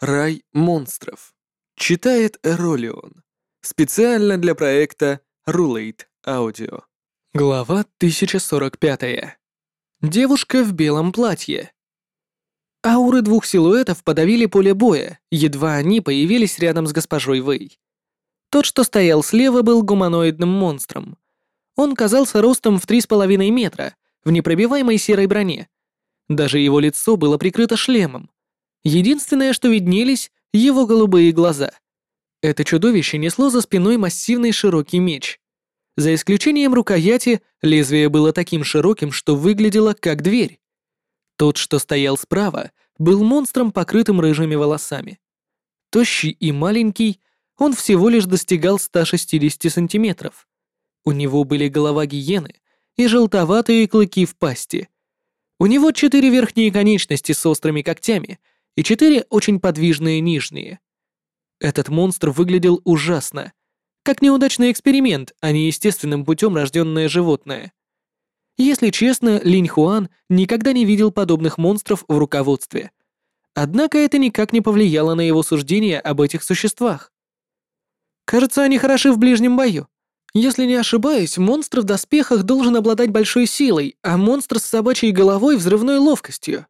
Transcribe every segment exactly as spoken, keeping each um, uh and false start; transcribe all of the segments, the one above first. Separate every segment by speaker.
Speaker 1: Рай монстров. Читает Эролион. Специально для проекта Rulate Audio. Глава тысяча сорок пять. Девушка в белом платье. Ауры двух силуэтов подавили поле боя, едва они появились рядом с госпожой Вэй. Тот, что стоял слева, был гуманоидным монстром. Он казался ростом в три с половиной метра, в непробиваемой серой броне. Даже его лицо было прикрыто шлемом. Единственное, что виднелись, его голубые глаза. Это чудовище несло за спиной массивный широкий меч. За исключением рукояти, лезвие было таким широким, что выглядело как дверь. Тот, что стоял справа, был монстром, покрытым рыжими волосами. Тощий и маленький, он всего лишь достигал ста шестидесяти сантиметров. У него были голова гиены и желтоватые клыки в пасти. У него четыре верхние конечности с острыми когтями и четыре очень подвижные нижние. Этот монстр выглядел ужасно, как неудачный эксперимент, а не естественным путем рожденное животное. Если честно, Линь Хуан никогда не видел подобных монстров в руководстве. Однако это никак не повлияло на его суждение об этих существах. Кажется, они хороши в ближнем бою. Если не ошибаюсь, монстр в доспехах должен обладать большой силой, а монстр с собачьей головой — взрывной ловкостью.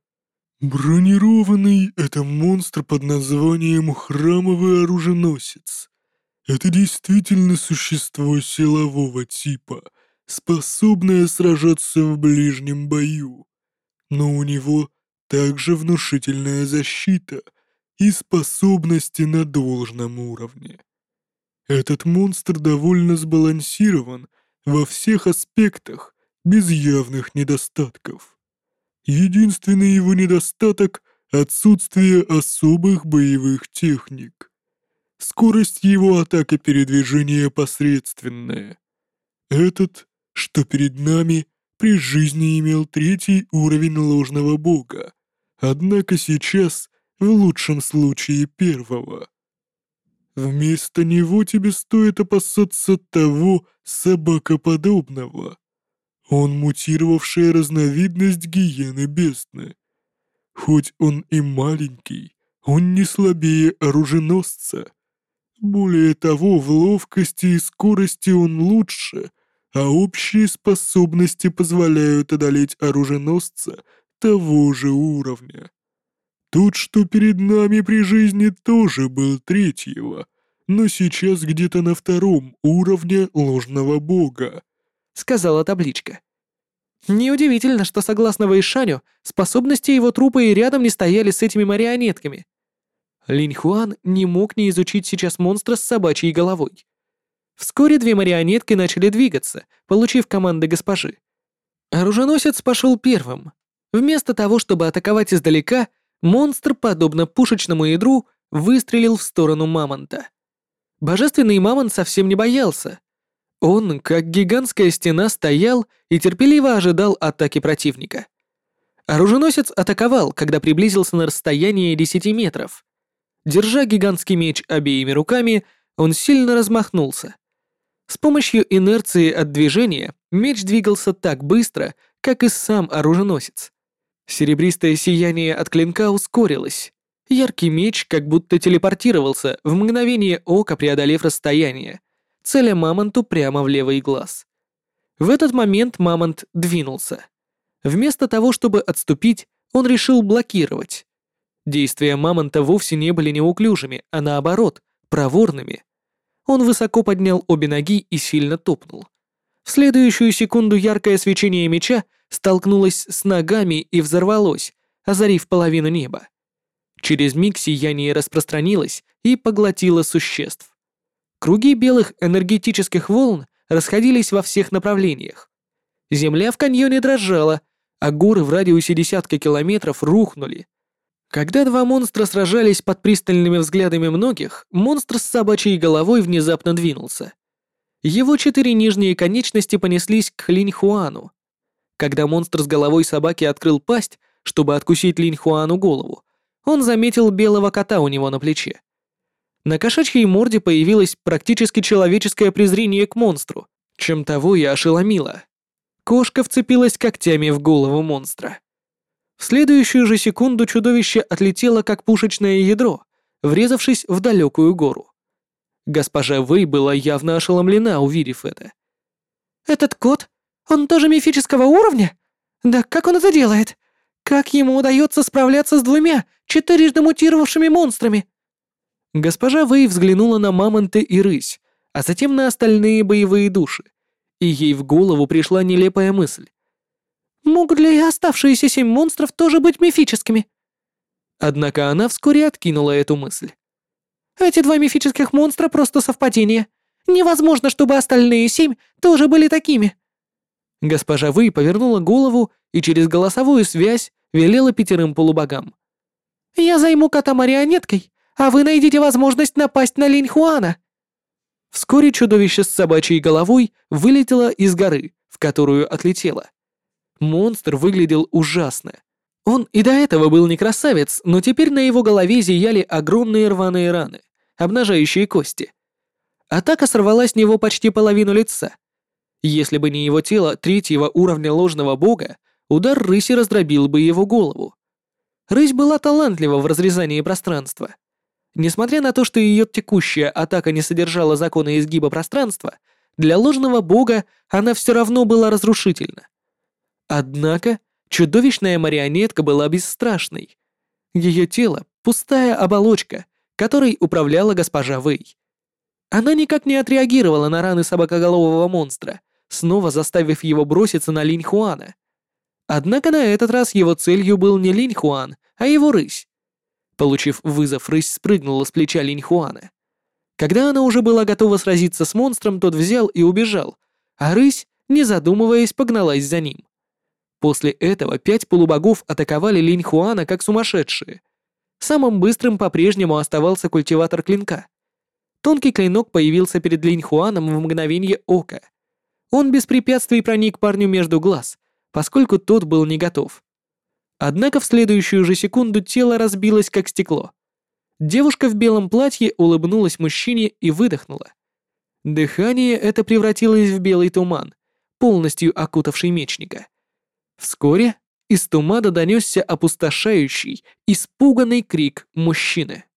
Speaker 2: Бронированный — это монстр под названием Храмовый Оруженосец. Это действительно существо силового типа, способное сражаться в ближнем бою. Но у него также внушительная защита и способности на должном уровне. Этот монстр довольно сбалансирован во всех аспектах, без явных недостатков. Единственный его недостаток — отсутствие особых боевых техник. Скорость его атак и передвижения посредственная. Этот, что перед нами, при жизни имел третий уровень ложного бога, однако сейчас в лучшем случае первого. Вместо него тебе стоит опасаться того собакоподобного. Он мутировавшая разновидность гиены бездны. Хоть он и маленький, он не слабее оруженосца. Более того, в ловкости и скорости он лучше, а общие способности позволяют одолеть оруженосца того же уровня. Тот, что перед нами при жизни, тоже был третьего, но сейчас где-то на втором уровне ложного бога,
Speaker 1: — сказала табличка. Неудивительно, что, согласно Вэйшаню, способности его трупа и рядом не стояли с этими марионетками. Линь Хуан не мог не изучить сейчас монстра с собачьей головой. Вскоре две марионетки начали двигаться, получив команды госпожи. Оруженосец пошел первым. Вместо того, чтобы атаковать издалека, монстр, подобно пушечному ядру, выстрелил в сторону мамонта. Божественный мамонт совсем не боялся. Он, как гигантская стена, стоял и терпеливо ожидал атаки противника. Оруженосец атаковал, когда приблизился на расстояние десяти метров. Держа гигантский меч обеими руками, он сильно размахнулся. С помощью инерции от движения меч двигался так быстро, как и сам оруженосец. Серебристое сияние от клинка ускорилось. Яркий меч как будто телепортировался, в мгновение ока преодолев расстояние, целя мамонту прямо в левый глаз. В этот момент мамонт двинулся. Вместо того, чтобы отступить, он решил блокировать. Действия мамонта вовсе не были неуклюжими, а наоборот, проворными. Он высоко поднял обе ноги и сильно топнул. В следующую секунду яркое свечение меча столкнулось с ногами и взорвалось, озарив половину неба. Через миг сияние распространилось и поглотило существ. Круги белых энергетических волн расходились во всех направлениях. Земля в каньоне дрожала, а горы в радиусе десятка километров рухнули. Когда два монстра сражались под пристальными взглядами многих, монстр с собачьей головой внезапно двинулся. Его четыре нижние конечности понеслись к Линь Хуану. Когда монстр с головой собаки открыл пасть, чтобы откусить Линь Хуану голову, он заметил белого кота у него на плече. На кошачьей морде появилось практически человеческое презрение к монстру, чем того и ошеломило. Кошка вцепилась когтями в голову монстра. В следующую же секунду чудовище отлетело как пушечное ядро, врезавшись в далекую гору. Госпожа Вэй была явно ошеломлена, увидев это. «Этот кот? Он тоже мифического уровня? Да как он это делает? Как ему удается справляться с двумя четырежды мутировавшими монстрами?» Госпожа Вэй взглянула на мамонта и рысь, а затем на остальные боевые души, и ей в голову пришла нелепая мысль. «Могут ли и оставшиеся семь монстров тоже быть мифическими?» Однако она вскоре откинула эту мысль. «Эти два мифических монстра просто совпадение. Невозможно, чтобы остальные семь тоже были такими». Госпожа Вэй повернула голову и через голосовую связь велела пятерым полубогам. «Я займу кота марионеткой, а вы найдите возможность напасть на Линь Хуана». Вскоре чудовище с собачьей головой вылетело из горы, в которую отлетело. Монстр выглядел ужасно. Он и до этого был не красавец, но теперь на его голове зияли огромные рваные раны, обнажающие кости. Атака сорвала с него почти половину лица. Если бы не его тело третьего уровня ложного бога, удар рыси раздробил бы его голову. Рысь была талантлива в разрезании пространства. Несмотря на то, что ее текущая атака не содержала закона изгиба пространства, для ложного бога она все равно была разрушительна. Однако чудовищная марионетка была бесстрашной. Ее тело — пустая оболочка, которой управляла госпожа Вэй. Она никак не отреагировала на раны собакоголового монстра, снова заставив его броситься на Линь Хуана. Однако на этот раз его целью был не Линь Хуан, а его рысь. Получив вызов, рысь спрыгнула с плеча Линь Хуана. Когда она уже была готова сразиться с монстром, тот взял и убежал, а рысь, не задумываясь, погналась за ним. После этого пять полубогов атаковали Линь Хуана как сумасшедшие. Самым быстрым по-прежнему оставался культиватор клинка. Тонкий клинок появился перед Линь Хуаном в мгновение ока. Он без препятствий проник парню между глаз, поскольку тот был не готов. Однако в следующую же секунду тело разбилось как стекло. Девушка в белом платье улыбнулась мужчине и выдохнула. Дыхание это превратилось в белый туман, полностью окутавший мечника. Вскоре из тумана донесся опустошающий, испуганный крик мужчины.